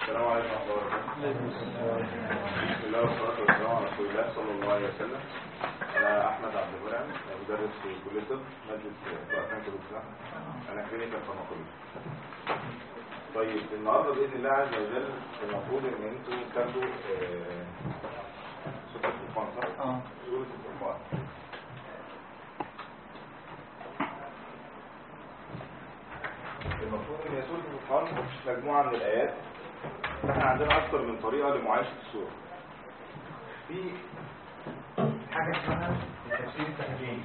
السلام عليكم ورحمة الله وبركاته. بسم الله والصلاة والسلام على رسول الله صلى الله عليه وسلم. أنا أحمد عبد المنعم، مدرس في كلية الطب مادة فئران كلية. أنا كلينيكال فارماكولوجي. طيب النهارده بإذن الله عز وجل المفروض إن أنتوا تاخدوا سورة الفرقان، صح؟ سورة الفرقان. المفروض إن سورة الفرقان مجموعة من الآيات. احنا عندنا اكتر من طريقة لمعايشة السورة. في حاجة اسمها التفسير التحليلي.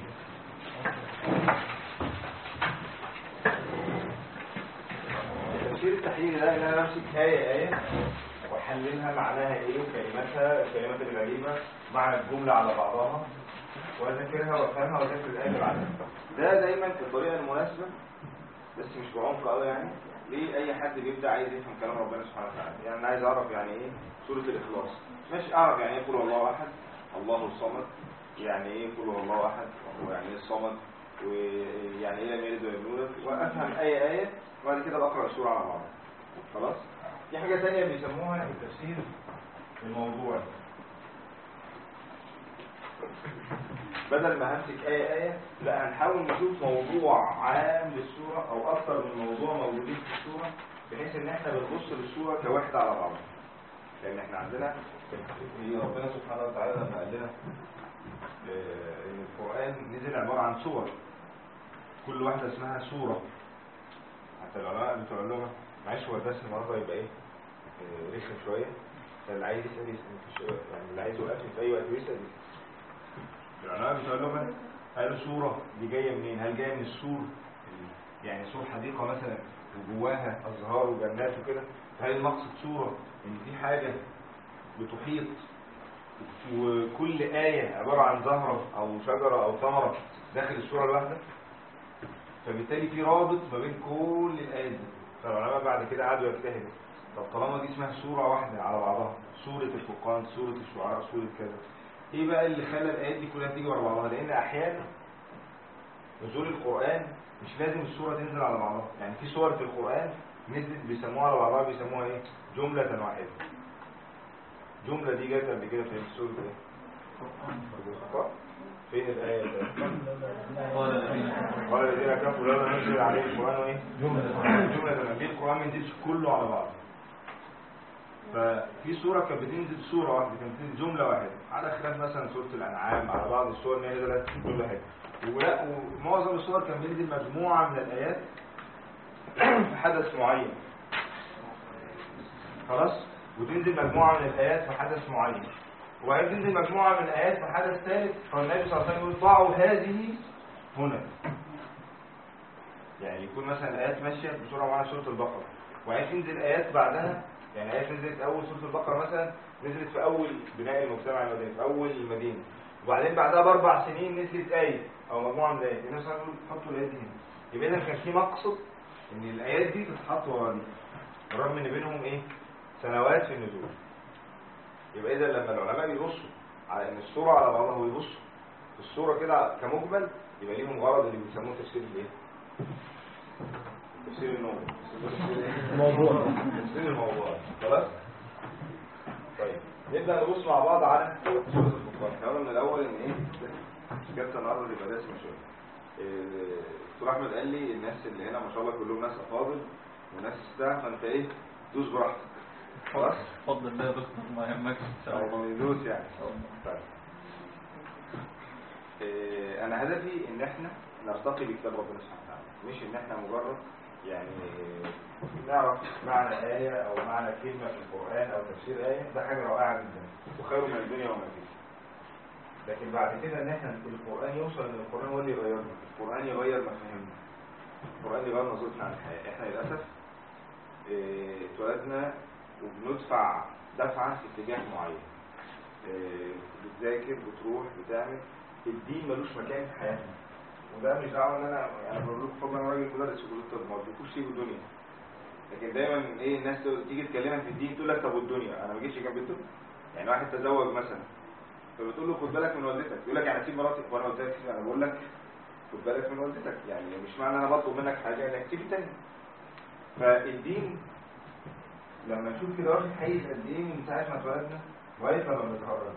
التفسير التحليلي ده ان انا امسك آية واحللها معناها ايه وكلماتها الكلمات الغريبة معنى الجملة على بعضها واذاكرها وافهمها واذاكر الآية اللي بعدها. ده دايما الطريقة المناسبة بس مش بعمق قوي يعني. ليه اي حد بيبدا عايز يفهم كلام ربنا سبحانه وتعالى؟ يعني انا عايز اعرف يعني ايه سوره الاخلاص، مش اعرف يعني ايه قل هو الله احد الله الصمد، يعني ايه قل هو الله احد ويعني ايه الصمد ويعني ايه لم يلد ولم يولد، وافهم ايه وبعد كده بقرا السوره على بعضها. خلاص. في حاجه ثانيه بيسموها التفسير الموضوعي. بدل ما همسك آية لا هنحاول نشوف موضوع عام للسورة او اكثر من موضوع موجودين في السورة، بحيث ان احنا بنبص للسورة كوحدة على بعضها. لان احنا عندنا ربنا سبحانه وتعالى لما قال لنا ان القرآن نزل عبارة عن سور، كل واحدة اسمها سورة. حتى العلماء بتوع اللغة معلش هو الدرس النهارده يبقى ايه رخم شوية، فاللي عايز يسأل يعني اللي عايز يوقفني في اي وقت يسأل. العلماء بتوع اللغة قالوا سورة دي جاية منين؟ هل جاية من السور يعني سور حديقة مثلا وجواها أزهار وجنات وكده؟ هل المقصد سورة إن في حاجة بتحيط وكل آية عبارة عن زهرة أو شجرة أو ثمرة داخل السورة الواحدة؟ فبالتالي في رابط ما بين كل الآيات دي. فالعلماء بعد كده قعدوا يجتهدوا، طب طالما دي اسمها سورة واحدة على بعضها، سورة الفرقان، سورة الشعراء، سورة كذا، ايه بقى اللي خلى الايات دي كلها تيجي ورا بعضها؟ لان احيانا نزول القران مش لازم السوره تنزل على بعضها. يعني في سور في القران نزلت بيسموها على بعضها بيسموها ايه؟ جمله واحده. جمله دي جت قبل كده في سوره ايه؟ فين الايه دي؟ قال الذين كفروا لولا نزل عليه القران ايه؟ جمله. ليه القران ما ينزلش كله على بعضه؟ ففي سورة كانت بتنزل سورة واحدة، كانت بتنزل جملة واحدة، على خلاف مثلا سورة الأنعام على بعض السور اللي نزلت جملة واحدة. ولا ومعظم السور كان بينزل مجموعة من الآيات في حدث معين. خلاص؟ وتنزل مجموعة من الآيات في حدث معين. وبعدين تنزل مجموعة من الآيات في حدث ثالث، فالنبي صلى الله عليه وسلم يقول ضعوا هذه هنا. يعني يكون مثلا الآيات ماشية بسورة معينة سورة البقرة، وبعدين تنزل آيات بعدها. يعني آيات نزلت أول سورة البقرة مثلا نزلت في أول بناء المجتمع المدني في أول المدينة، وبعدين بعدها ب4 سنين نزلت آية أو مجموعة من الآيات. الناس قالوا حطوا الآيات دي هنا. يبقى إذا كان في مقصد إن الآيات دي تتحط ورا دي، بالرغم إن بينهم إيه؟ سنوات في النزول. يبقى إذا لما العلماء بيبصوا على إن السورة على بعضها ويبصوا في السورة كده كمجمل، يبقى ليهم غرض اللي بيسموه تفسير الإيه؟ تفسير النوم. تفسير الموضوع. خلاص؟ طيب نبدأ نبص مع بعض على سورة الفرقان. احنا قلنا من الأول إن إيه؟ جبت النهارده يبقى دسم شوية. دكتور أحمد قال لي الناس اللي هنا ما شاء الله كلهم ناس أفاضل وناس تستاهل، فأنت إيه؟ دوس براحتك. خلاص؟ اتفضل الله يا دكتور ما يهمكش إن شاء الله. دوس يعني. طيب. أنا هدفي إن إحنا نرتقي بكتاب ربنا سبحانه وتعالى، مش إن إحنا مجرد يعني نعرف معنى آية أو معنى كلمة في القرآن أو تفسير آية. ده حاجة رائعة جدا وخير من الدنيا وما فيها. لكن بعد كده إن إحنا القرآن يوصل إن القرآن هو اللي يغيرنا، القرآن يغير مفاهيمنا، القرآن يغير نظرتنا عن الحياة. إحنا للأسف اتولدنا وبندفع دفعة في اتجاه معين. بتذاكر بتروح بتعمل، الدين ملوش مكان في حياتنا. وده مش دعوه ان انا بقول لكم فضلا انا راجل مدرس في كليه الطب ما بتكونش فيه الدنيا، لكن دايما ايه الناس تيجي تكلمك في الدين تقول لك طب والدنيا انا ما جيتش جنب الدنيا. يعني واحد تزوج مثلا فبتقول له خد بالك من والدتك، يقول لك يعني اسيب مراتي؟ وانا قلت لك انا بقول لك خد بالك من والدتك، يعني مش معنى انا بطلب منك حاجه انك تسيب الثانيه. فالدين لما نشوف كده واخد حيز قد ايه من ساعه ما اتولدنا لغايه لما بنتخرج.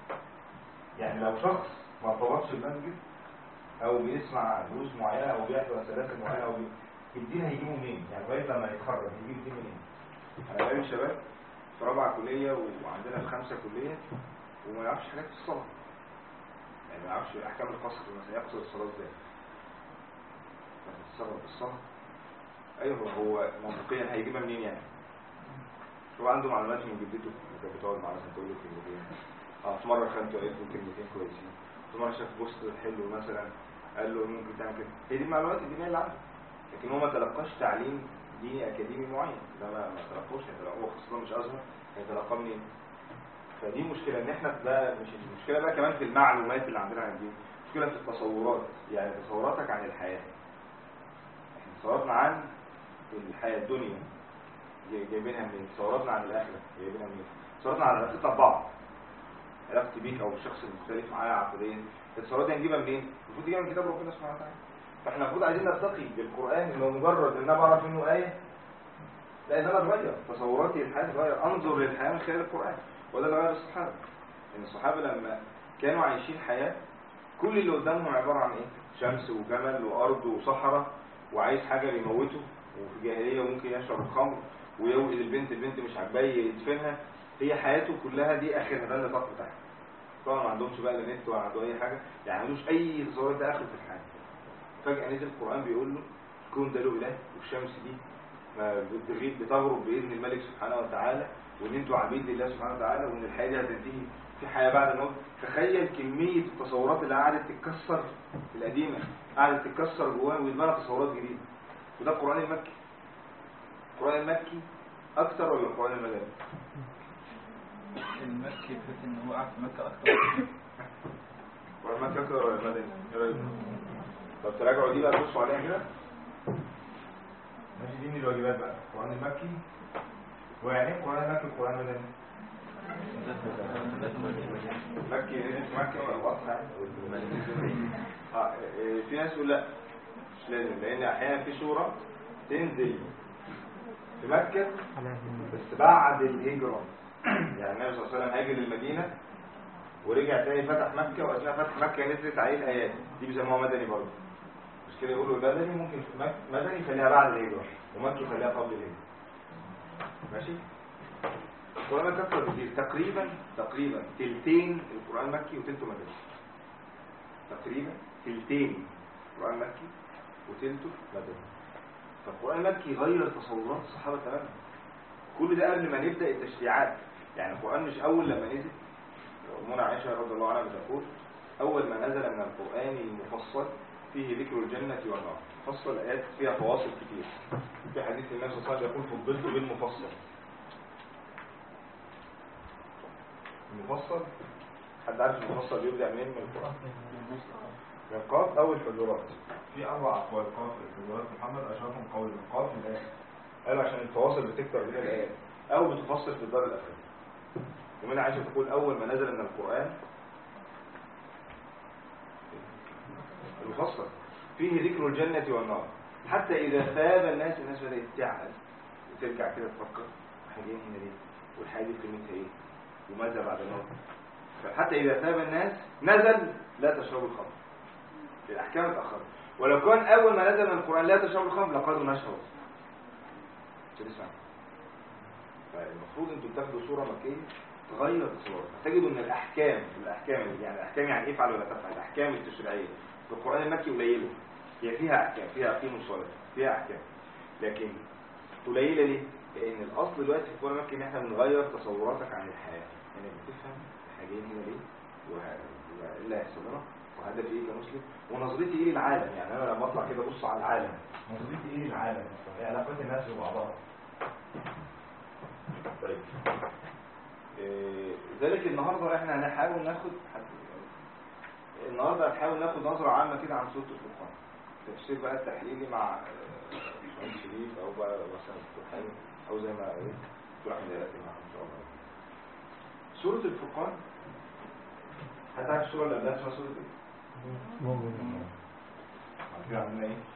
يعني لو شخص ما ارتبطش المسجد او بيسمع دروس معينه او بيحضر سلاسل معينه او الدين هيجيبه منين؟ يعني لغايه لما يتخرج هيجيب الدين منين؟ انا بقابل شباب في رابعه كليه وعندنا في 5 كليه وما يعرفش حاجات في الصلاه، يعني ما يعرفش احكام القصر مثلا، يقصر الصلاه ازاي؟ فبتستغرب الصلاه. ايوه هو منطقيا هيجيبها منين يعني؟ هو عنده معلومات من جدته كانت بتقعد معاه مثلا تقول له كلمتين، في مره خدته قالت له كلمتين كويسين، في مره شاف بوست حلو مثلا قال له ممكن تعمل كده. هي دي المعلومات الدينيه اللي عنده، لكن هو ما تلقاش تعليم ديني اكاديمي معين، ده ما تلقوش. هو خاصه مش ازهر، هيتلقاه منين؟ فدي مشكله. ان احنا بقى مش المشكله بقى كمان في المعلومات اللي عندنا عن الدين، مشكله في التصورات. يعني تصوراتك عن الحياه، احنا تصوراتنا عن الحياه الدنيا جايبينها منين؟ تصوراتنا عن الاخره جايبينها منين؟ تصوراتنا عن علاقتنا ببعض، علاقتي بيك او الشخص المختلف معايا عقليا، التصورات دي هنجيبها منين؟ المفروض تجيبها من كتاب ربنا سبحانه وتعالى. فاحنا المفروض عايزين نرتقي بالقران، انه مجرد ان انا بعرف منه ايه، لا، ان انا اتغير تصوراتي للحياه، تتغير، انظر للحياه من خلال القران. وده اللي غير الصحابه. ان الصحابه لما كانوا عايشين حياه كل اللي قدامهم عباره عن ايه؟ شمس وجمل وارض وصحراء، وعايز حاجه بيموته، وفي جاهليه وممكن يشرب الخمر ويوئد البنت مش عاجباه يدفنها. هي حياته كلها دي اخرها، ده النطاق بتاعها. طبعا ما عندهمش بقى لا نت ولا عنده اي حاجه، يعني ما عندوش اي تصورات، ده اخره في الحياه. فجاه نزل القران بيقول له الكون ده له اله، والشمس دي بتغيب بتغرب باذن الملك سبحانه وتعالى، وان انتوا عبيد لله سبحانه وتعالى، وان الحياه دي هتنتهي في حياه بعد الموت. تخيل كميه التصورات اللي قعدت تتكسر القديمه، قعدت تتكسر جواه ويتبنى تصورات جديده. وده القران المكي. القران المكي اكثر ولا القران المدني؟ المكي في ان هو قاعد في مكه اكتر. القران المكي اكثر ولا المدني؟ ايه رايك؟ طب تراجعوا دي بقى، بصوا عليها كده. ماشي، دي من الواجبات بقى. القران المكي، ويعني القران المكي والقران المدني. مكي مكي ولا واضحه؟ في ناس يقول لا مش لازم، لان احيانا في سوره تنزل في مكه بس بعد الهجره. يعني النبي صلى الله عليه وسلم هاجر للمدينه ورجع تاني فتح مكه، واثناء فتح مكه نزلت عليه الايات دي، بيسموها مدني برضه. مش كده يقولوا مدني؟ ممكن في مدني يخليها بعد الهجره، ومكي يخليها قبل الهجره. ماشي. القرآن كثر كتير، تقريبا تلتين القرآن مكي وتلته مدني. تقريبا تلتين القرآن مكي وتلته مدني. فالقرآن المكي غير تصورات الصحابة تماما. كل ده قبل ما نبدأ التشريعات. يعني القرآن مش أول لما نزل. أمنا عائشة رضي الله عنها بتقول أول ما نزل من القرآن المفصل فيه ذكر الجنة والنار. مفصل آيات فيها فواصل كتير. في حديث النبي صلى الله عليه وسلم يقول فضلت بالمفصل. المفصل، حد عارف المفصل بيبدأ منين من القرآن؟ من قاف أو الحجرات. في 4 أقوال: قاف، الحجرات، محمد، أشرفهم قول من قاف من الآخر. قالوا عشان الفواصل بتكتر بين الآيات أو بتفصل في الدار الأخير. ومنها عائشة تقول أول ما نزل من القرآن المفصل فيه ذكر الجنة والنار، حتى إذا ثاب الناس بدأت تعقل وترجع كده تفكر احنا جايين هنا ليه؟ والحياة دي قيمتها إيه؟ وماذا بعد الموت؟ فحتى إذا ثاب الناس نزل لا تشربوا الخمر. الأحكام اتأخرت. ولو كان أول ما نزل من القرآن لا تشربوا الخمر لقالوا نشرب. تسمع؟ فالمفروض أنتم تاخدوا صورة مكية تغير تصورات. هتجدوا أن الأحكام يعني الأحكام يعني إيه فعل ولا تفعل. الأحكام التشريعية في القرآن المكي قليلة. هي فيها أحكام، فيها مصالح، فيها أحكام، لكن قليلة ليه؟ لأن الأصل دلوقتي في القرآن المكي إن إحنا بنغير تصوراتك عن الحياة. إنك بتفهم إحنا جايين هنا ليه؟ وإيه اللي هيحصل لنا؟ وهدفي إيه كمسلم؟ ونظرتي إيه للعالم؟ يعني أنا لما أطلع كده أبص على العالم، نظرتي إيه للعالم؟ إيه علاقات الناس ببعضها؟ طيب. ذلك النهارده إحنا هنحاول ناخد نظرة عامة كده عن سورة الفرقان. تفسير بقى التحليلي مع شمال شريف أو بقى مثلا الفرقان أو زي ما قلت تروح مديراتي معهم إن شاء الله. سورة الفرقان هتعرف السورة اللي قبلها اسمها سورة إيه؟ عارفين عندنا إيه؟ الفرقان. وبعدين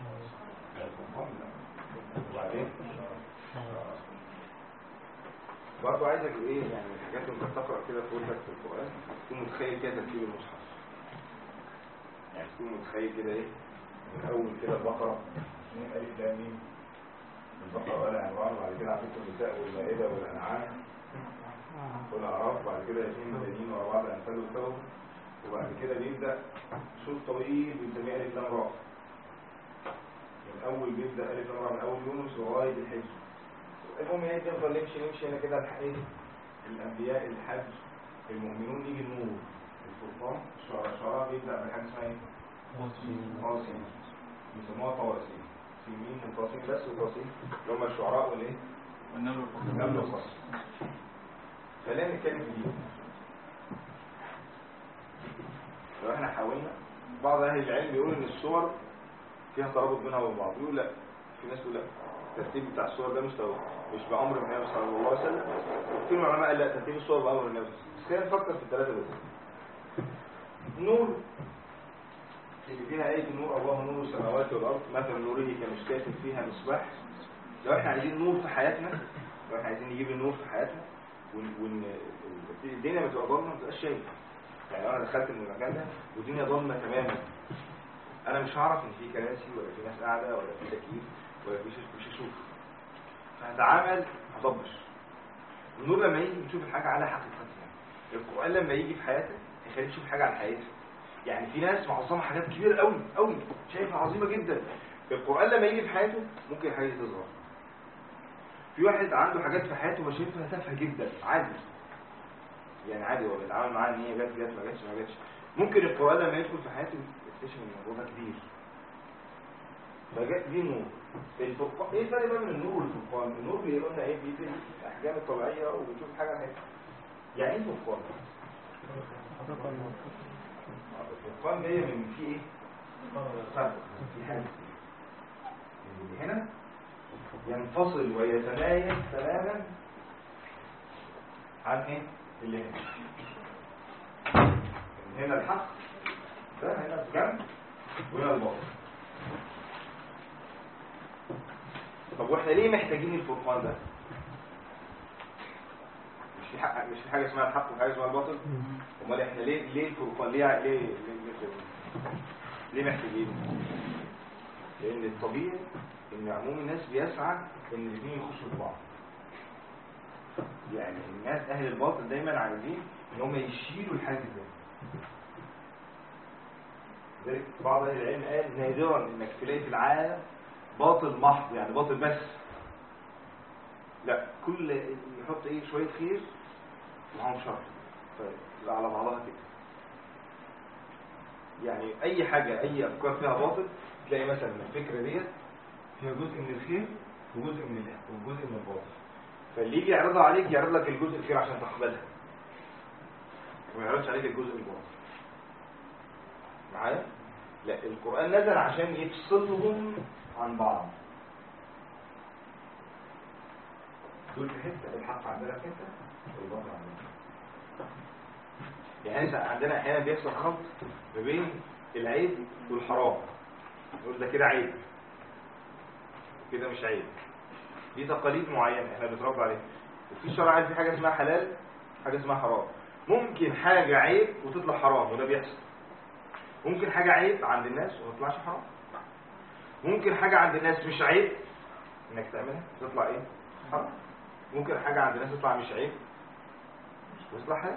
برضه عايزك ايه يعني من الحاجات اللي انت بتقرا كده في وردك في القران تكون متخيل كده ترتيب المصحف. يعني تكون متخيل كده ايه من اول كده البقره من الف لام ميم البقره وآل عمران وبعد كده عندكم النساء والمائده والانعام والاعراف وبعد كده ياسين والبنين ورا بعض الانفال والتوبه وبعد كده بيبدا صوت طويل بنسميه الف لام را. من اول بيبدا الف لام را من اول يونس لغايه الحج. المهم ايه تفضل نمشي هنا كده ايه الانبياء الحج المؤمنون يجي النور الفرقان الشعراء بيبدا بحاجه اسمها ايه؟ طواسين بيسموها طواسين سين وطاسين بس وطاسين اللي هم الشعراء والايه؟ والنمل والقصر. خلينا نتكلم في دي. لو احنا حاولنا بعض اهل العلم بيقول ان الصور فيها ترابط بينها وبين بعض. يقول لا، في ناس تقول لا الترتيب بتاع الصور ده مش بأمر النبي صلى الله عليه وسلم. في العلماء قال لا ترتيب الصور بأمر النبي. بس خلينا نفكر في الثلاثة بس. نور اللي فيها آية النور الله نور السماوات والأرض مثل نوره كمشكاة فيها مصباح. لو احنا عايزين نور في حياتنا، لو احنا عايزين نجيب النور في حياتنا وان الدنيا بتبقى ضلمه ما تبقاش شايف. يعني انا دخلت من المكان ده والدنيا ضلمه تماما، انا مش هعرف ان في كراسي ولا في ناس قاعده ولا في تكييف ولا في مش هشوف، فهتعامل هضبش. النور لما يجي بتشوف الحاجه على حقيقتها. القران لما يجي في حياتك يخليك تشوف حاجه على حقيقتها. يعني في ناس معظمها حاجات كبيره قوي قوي شايفها عظيمه جدا، القران لما يجي في حياته ممكن الحاجه دي تظهر. في واحد عنده حاجات في حياته وشايفها تافهه جدا عادي، يعني عادي هو بيتعامل معاها ان هي جت ما جاتش. ممكن القران لما يدخل في حياته يكتشف ان الموضوع ده كبير، فجاء دي النور. الفرقان ايه الفرق بقى بين النور والفرقان؟ النور بيقول لنا ايه؟ بيدي الاحجام الطبيعيه وبنشوف حاجه هنا. يعني ايه فرقان؟ الفرقان جايه من في ايه؟ فرق في حاجه اللي هنا ينفصل ويتميز تماما عن ايه؟ اللي هنا. هنا الحق ده هنا الجنب وهنا الباطل. طب واحنا ليه محتاجين الفرقان ده؟ مش في حاجه اسمها الحق وحاجه اسمها الباطل. امال احنا ليه الفرقان؟ ليه محتاجين؟ لان الطبيعي ان عموم الناس بيسعى ان الاثنين يخشوا في بعض. يعني الناس اهل الباطل دايما عايزين ان هم يشيلوا الحاجز ده. لذلك بعض اهل العلم قال نادرا انك تلاقي في العالم باطل محض، يعني باطل بس. لا، كل يحط ايه شويه خير معاهم شر، فتبقى على بعضها كده. يعني اي حاجه اي افكار فيها باطل تلاقي مثلا الفكره ديت فيها جزء من الخير وجزء من الباطل، فاللي يجي يعرضها عليك يعرض لك الجزء الخير عشان تقبلها وما يعرضش عليك الجزء الباطل. معايا؟ لا، القرآن نزل عشان يفصلهم عن بعض. دول في حته، الحق عندنا في حته والباطل عندنا. يعني عندنا احيانا بيحصل خلط ما بين العيب والحرام. نقول ده كده عيب وكده مش عيب. دي تقاليد معينه احنا بنتربى عليها. وفي شرع في حاجه اسمها حلال، حاجه اسمها حرام. ممكن حاجه عيب وتطلع حرام وده بيحصل. ممكن حاجه عيب عند الناس وما تطلعش حرام. ممكن حاجه عند الناس مش عيب انك تعملها تطلع ايه؟ حرام. ممكن حاجه عند الناس تطلع مش عيب وتطلع حلال.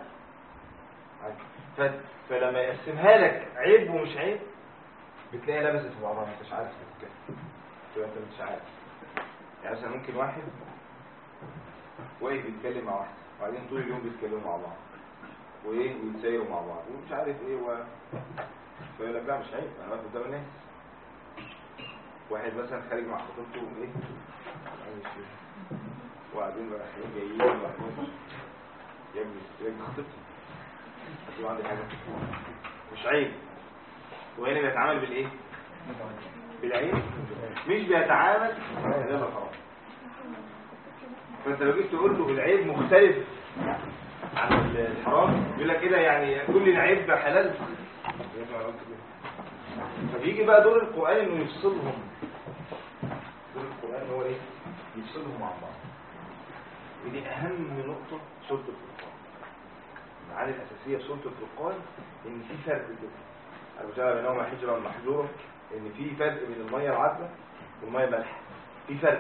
فلما يقسمها لك عيب ومش عيب بتلاقي لبست في بعضها، انت مش عارف تتكلم، انت مش عارف. يعني مثلا ممكن واحد واقف يتكلم مع واحد وبعدين طول اليوم بيتكلموا مع بعض وايه ويتسايروا مع بعض ومش عارف ايه فيقول لك لا مش عيب، انا واقف قدام الناس. واحد مثلا خارج مع خطيبته وايه وبعدين بقى جايين وبعدين يا ابني خطيبتي يبقى عندي حاجه مش عيب، وهنا بيتعامل بالايه؟ بالعين، مش بيتعامل ده خلاص. فانت لو جيت تقول له العيب مختلف عن الحرام يقول لك كده يعني كل العيب حلال. فبيجي بقى دور القرآن انه يفصلهم. دور القرآن هو ايه؟ يفصلهم عن بعض. ودي اهم نقطه في سوره الفرقان. المعاني الاساسيه في سوره الفرقان ان في فرق كده، وجعل بينهما حجرا محجورا، ان في فرق بين الميه العذبه والميه المالحه، في فرق.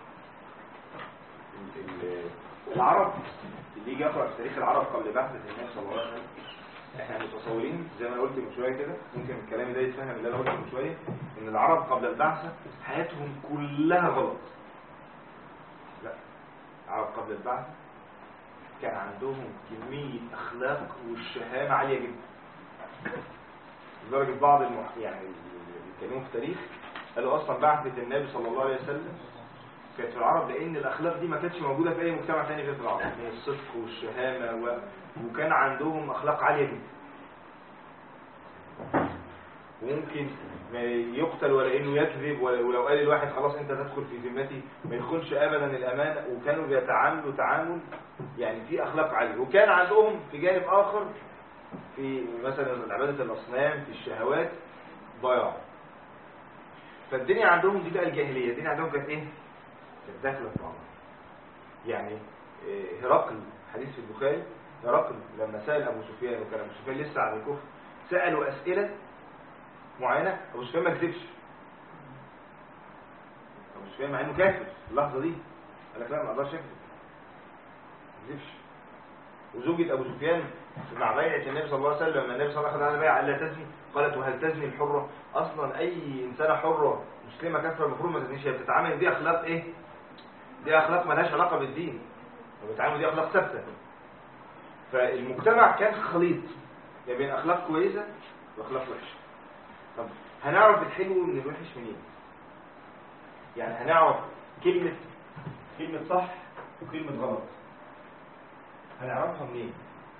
العرب اللي يجي يقرأ في تاريخ العرب قبل بعثة النبي صلى الله عليه وسلم، احنا متصورين زي ما انا قلت من شويه كده، ممكن الكلام ده يتفهم اللي انا قلته من شويه، ان العرب قبل البعثة حياتهم كلها غلط. لا، العرب قبل البعثة كان عندهم كمية اخلاق والشهامة عالية جدا، لدرجة بعض يعني اللي بيتكلموا في التاريخ قالوا اصلا بعثة النبي صلى الله عليه وسلم كانت في العرب، لان الاخلاق دي ما كانتش موجوده في اي مجتمع ثاني غير في العرب، يعني الصدق والشهامه وكان عندهم اخلاق عاليه جدا. وممكن ما يقتل ولا انه يكذب، ولو قال الواحد خلاص انت تدخل في ذمتي ما يدخلش ابدا الامانه، وكانوا بيتعاملوا تعامل يعني في اخلاق عاليه. وكان عندهم في جانب اخر في مثلا عباده الاصنام، في الشهوات ضياع. فالدنيا عندهم دي بقى الجاهليه، الدنيا عندهم كانت ايه؟ كانت داخله في بعضها. يعني هرقل، حديث في البخاري، هرقل لما سأل أبو سفيان، وكان أبو سفيان لسه على الكفر، سألوا أسئلة معينة، أبو سفيان ما كذبش. أبو سفيان مع إنه كافر في اللحظة دي قال لك لا، ما أقدرش أكذب، ما كذبش. وزوجة أبو سفيان مع بيعة النبي صلى الله عليه وسلم، لما النبي صلى الله عليه وسلم بيع ألا تزني، قالت وهل تزني الحرة؟ أصلا أي إنسانة حرة مسلمة كافرة المفروض ما تزنيش، هي بتتعامل دي أخلاق إيه؟ دي أخلاق مالهاش علاقة بالدين، وبتعامل دي أخلاق ثابتة. فالمجتمع كان خليط يعني بين أخلاق كويسة وأخلاق وحشة. طب هنعرف الحلو من الوحش منين؟ يعني هنعرف كلمة صح وكلمة غلط هنعرفها منين؟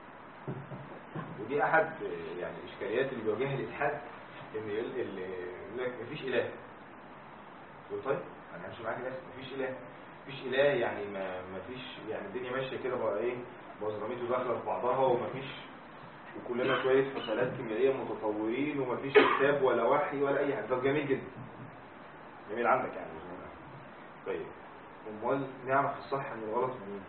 ودي أحد يعني الإشكاليات اللي بيواجهها الإلحاد، إن يقول لك مفيش إله. يقول طيب أنا همشي معاك ناس مفيش إله، مفيش إله يعني مفيش، يعني الدنيا ماشية كده بقى إيه، بزراميته داخلة في بعضها ومفيش، وكلنا شوية حسالات كيميائية متطورين ومفيش كتاب ولا وحي ولا أي حاجة. طب جميل جدا، جميل عندك يعني. طيب امال نعرف الصح من الغلط منين؟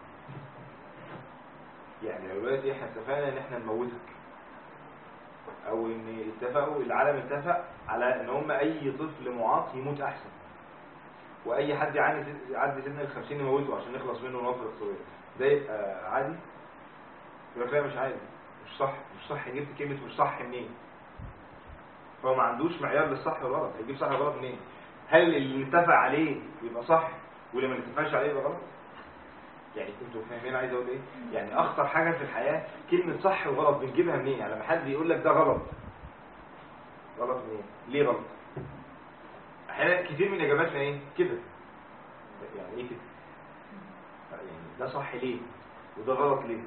يعني لو دلوقتي احنا اتفقنا ان احنا نموتك، او ان اتفقوا العالم اتفق على ان هم اي طفل معاق يموت احسن، واي حد يعدي سن ال50 نموته عشان نخلص منه ونوفر اقتصاديا، ده يبقى عادي؟ يبقى كده مش عادي، مش صح. مش صح، جبت كلمة مش صح منين؟ فهو ما عندوش معيار للصح والغلط، هيجيب صح والغلط منين؟ هل اللي نتفق عليه يبقى صح واللي ما نتفقش عليه يبقى غلط؟ يعني انتوا فاهمين عايز اقول ايه؟ يعني اخطر حاجة في الحياة كلمة صح وغلط بنجيبها منين؟ يعني لما حد يقول لك ده غلط، غلط منين؟ ليه غلط؟ احيانا كتير من اجاباتنا ايه؟ كده. يعني ايه كده؟ يعني ده صح ليه وده غلط ليه؟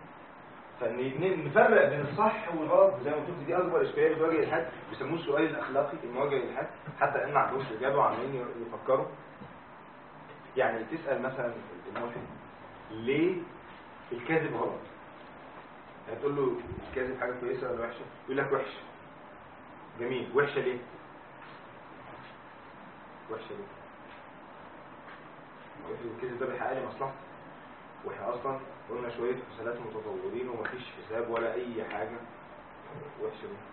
فنفرق بين الصح والغلط زي ما قلت، دي اكبر اشكاليه بتواجه الحد، بيسموه السؤال الاخلاقي المواجه للحد، حتى ان ما عندوش اجابه وعمالين يفكروا. يعني تسال مثلا الملحد ليه الكذب غلط، هتقول له الكذب حاجه كويسه ولا وحشه؟ يقول لك وحشه. جميل، وحشه ليه؟ وحشه ليه؟ الكذب ده بيحقق لي مصلحتي، واحنا اصلا قلنا شويه حسالات متطورين ومفيش حساب ولا اي حاجه. وحشه ليه؟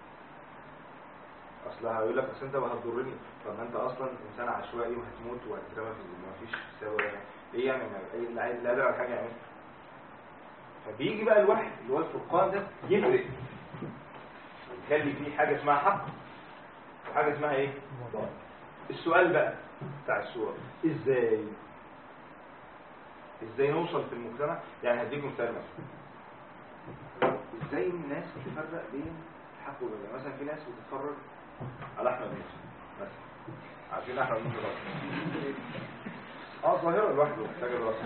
اصلها هيقول لك اصل انت هتضرني. طب ما انت اصلا انسان عشوائي وهتموت وهتترمى في مفيش حساب ولا حاجه، ايه يعني اللي عايز لا على حاجه يعملها؟ فبيجي بقى الوحي اللي هو الفرقان ده يفرق، يخلي فيه حاجه اسمها حق وحاجه اسمها ايه؟ باطل. السؤال بقى بتاع السورة، ازاي نوصل في المجتمع؟ يعني هديكم مثال مثلا، ازاي الناس تفرق بين الحق والباطل؟ مثلا في ناس بتتفرج على احمد موسى مثلا، عارفين احمد موسى ظاهره لوحده محتاجه دراسه.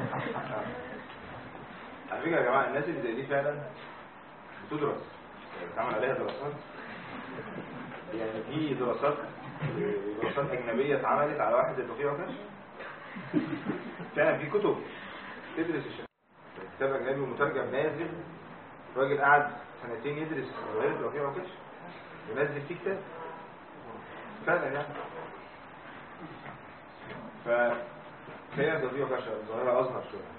على فكره يا جماعه الناس اللي زي دي فعلا بتدرس، بتعمل عليها دراسات. يعني في دراسات اجنبيه اتعملت على واحد زي توفيق عكاش، فعلا في كتب تدرس كتاب اجنبي ومترجم نازل، راجل قعد 2 سنين يدرس روايات توفيق عكاش ينزل فيه كتاب فعلا يعني. هي ظاهرة بشع، ظاهرة أظهر شوية.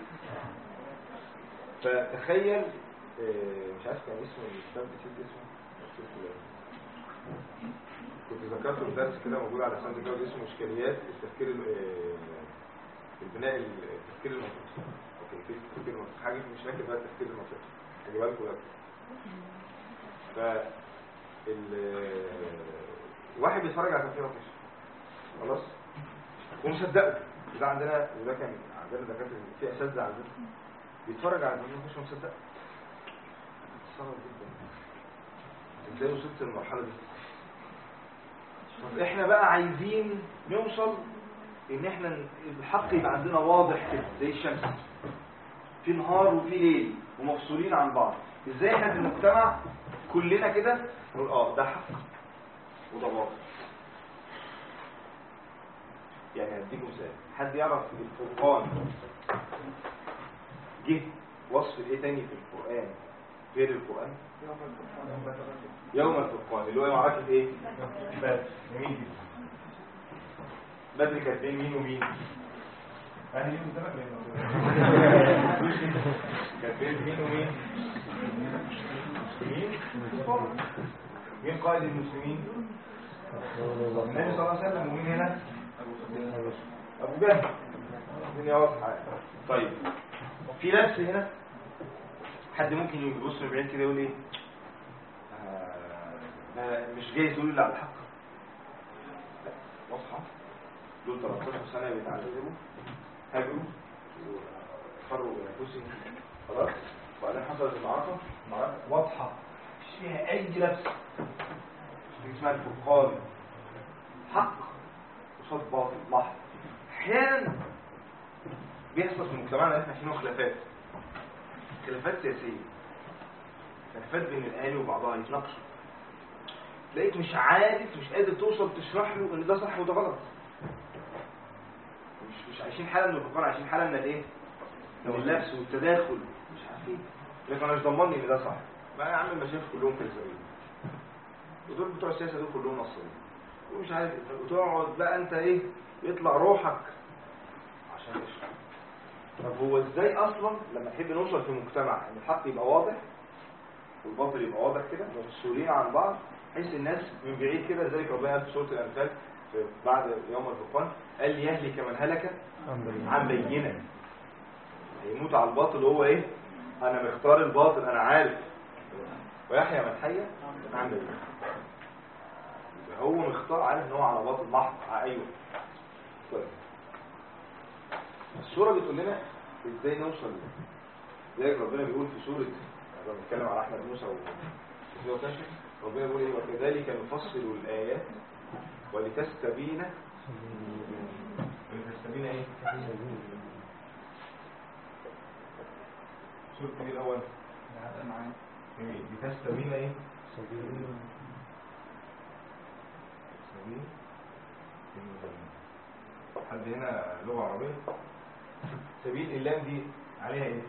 فتخيل مش عارف كان اسمه الكتاب، نسيت اسمه، كنت ذكرته في درس كده موجود على ساوند كلاود اسمه إشكاليات التفكير البناء التفكير المنطقي. اوكي في التفكير المنطقي حاجة مش فاكر بقى التفكير المنطقي، هجيبها لكم دلوقتي. واحد بيتفرج على تفكير منطقي خلاص ومصدقه، ده عندنا وده كان عندنا دكاتره في اساتذه عندنا بيتفرج على تفكير منطقي ومصدقه. صعب جدا ازاي وصلت للمرحله دي. طب احنا بقى عايزين نوصل ان احنا الحق يبقى عندنا واضح كده زي الشمس، في نهار وفي ليل ومفصولين عن بعض. ازاي احنا في المجتمع كلنا كده نقول ده حق وده باطل. يعني هديكم مثال، حد يعرف الفرقان جه وصف ايه تاني في القرآن غير القرآن؟ يوم الفرقان اللي هو معركة ايه؟ بدر. مين بدر كانت بين مين ومين؟ كانت بين مين ومين؟ المسلمين. مين قائد المسلمين؟ النبي صلى الله عليه وسلم. ومين هنا؟ أبو جهل. الدنيا واضحة. طيب في لبس هنا، حد ممكن يبص من بعيد كده يقول ايه؟ مش جاي تقول اللي على الحق. لا واضحة. دول 13 سنة بيتعذبوا، هاجروا وخروا انفسهم خلاص، وبعدين حصلت المعركة واضحة مش فيها أي لبس. اسمها الفرقان، حق قصاد باطل محض. أحيانا بيحصل في مجتمعنا احنا فيه خلافات سياسية، خلافات بين الأهالي وبعضها يتناقشوا، تلاقيك مش عارف، مش قادر توصل تشرح له ان ده صح وده غلط. مش عايشين حالة من الفقار، عايشين حالة من الايه؟ من اللبس والتداخل، مش عارفين. لكن انا مش ضمني ان ده صح. بقى يا عم المشايخ كلهم كذابين، ودول بتوع السياسة دول كلهم نصابين ومش عارف ايه، وتقعد بقى انت ايه يطلع روحك عشان تشرح. طب هو ازاي اصلا لما نحب نوصل في مجتمع ان الحق يبقى واضح والباطل يبقى واضح كده مفصولين عن بعض، بحيث الناس من بعيد كده، ذلك ربنا قال في سورة الأنفال بعد يوم الفرقان قال ليهلك من هلك عن بينة. هيموت على الباطل وهو ايه؟ انا مختار الباطل، انا عارف. ويحيى من حي عن بينة. هو مختار، عارف ان هو على باطل محض. ايوه. طيب السورة بتقول لنا ازاي نوصل ذلك ربنا بيقول في سورة، لما بنتكلم على احمد موسى وكشف، ربنا بيقول ايه؟ وكذلك نفصل الآيات ولتستبين ايه؟ سورة ايه الأول؟ لتستبين ايه؟ سبيل. حد هنا لغة عربية؟ سبيل اللام دي عليها ايه؟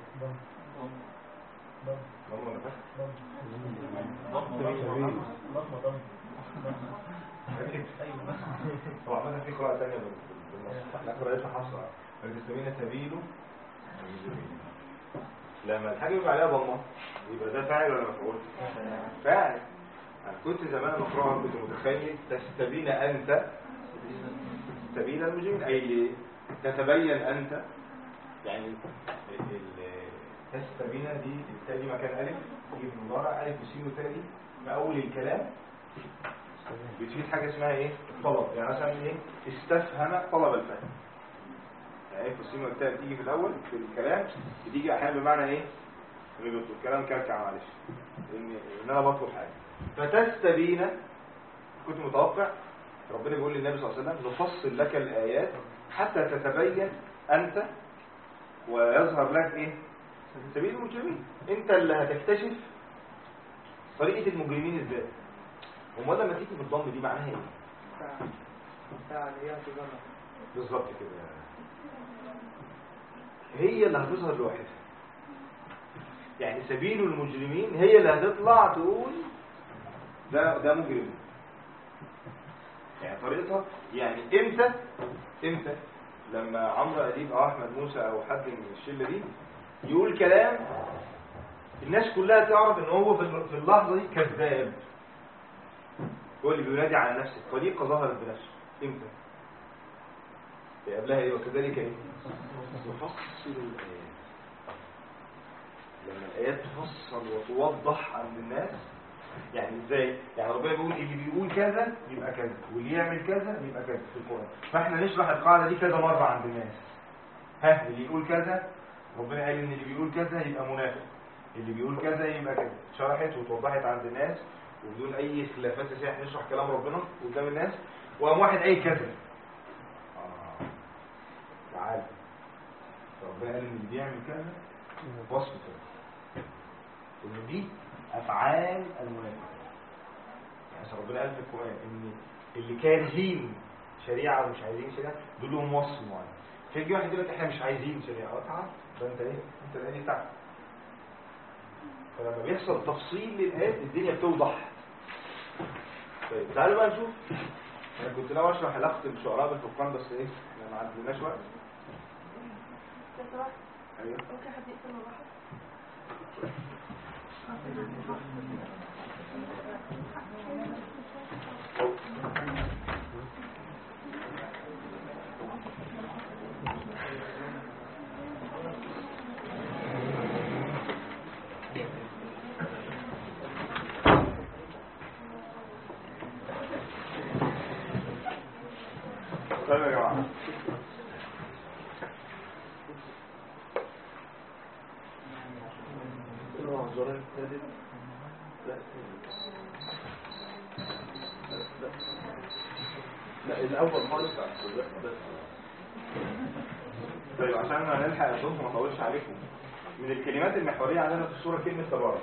ضم ولا فتح؟ هو عملها في قراءة تانية بالنص، احنا قراءتها حفصة. فلتستبين سبيله لما الحاجة يبقى عليها ضمة يبقى ده فاعل ولا مفعول؟ فاعل. انا كنت زمان مقرأها كنت متخيل تستبين انت سبيل المجرمين، اي تتبين انت، يعني تستبين دي التالي مكان ألف تجيب مضارع ألف وسين وتالي في أول الكلام بتفيد حاجة اسمها إيه؟ الطلب. يعني مثلا إيه؟ استفهم طلب الفهم. يعني ألف وسين والتالي تيجي في الأول في الكلام، بتيجي أحيانا بمعنى إيه؟ بيطلب الكلام كركع معلش إن أنا بطلب حاجة. فتستبين كنت متوقع ربنا بيقول للنبي صلى الله عليه وسلم نفصل لك الآيات حتى تتبين أنت ويظهر لك إيه؟ سبيل المجرمين. انت اللي هتكتشف طريقة المجرمين ازاي. وما لما تيجي بالضم دي معناها ايه؟ بالظبط كده، هي اللي هتظهر لوحدها. يعني سبيل المجرمين هي اللي هتطلع تقول ده مجرم. يعني طريقتها، يعني امتى لما عمرو اديب او احمد موسى او حد من الشله دي يقول كلام الناس كلها تعرف ان هو في اللحظه دي كذاب، هو اللي بينادي على نفسه، طريقه ظهرت بنفسه. امتى؟ قبلها ايه؟ وكذلك ايه؟ تفصل الايات. لما الايات تفصل وتوضح عند الناس. يعني ازاي؟ يعني ربنا بيقول اللي بيقول كذا يبقى كذا، واللي يعمل كذا يبقى كذا في القرآن. فاحنا نشرح القاعدة دي كذا مرة عند الناس. ها، اللي يقول كذا ربنا قال ان اللي بيقول كذا يبقى منافق، اللي بيقول كذا يبقى كذا. شرحت وتوضحت عند الناس وبدون اي خلافات اساسيه. احنا نشرح كلام ربنا قدام الناس وقام واحد اي كذا. تعال. ربنا قال ان اللي بيعمل كذا وصف كذا. ان دي افعال المنافق. يعني ربنا قال في القرآن ان اللي كارهين شريعة ومش عايزين شريعة دول لهم وصف معين. فيجي واحد يقول لك احنا مش عايزين شريعة، تعال ده انت ايه؟ انت الايه بتاعك. فلما بيحصل تفصيل للآيات الدنيا بتوضح. طيب تعالوا بقى نشوف. انا كنت ناوي اشرح علاقة الشعراء بالفرقان بس ايه؟ احنا ما عندناش وقت. ايوه ممكن حد يقفل المروحة؟ طيب يا جماعة، لا الاول خالص. طيب عشان ما نلحق الصوت وما اطولش عليكم، من الكلمات المحوريه عندنا في السوره كلمه تبارك.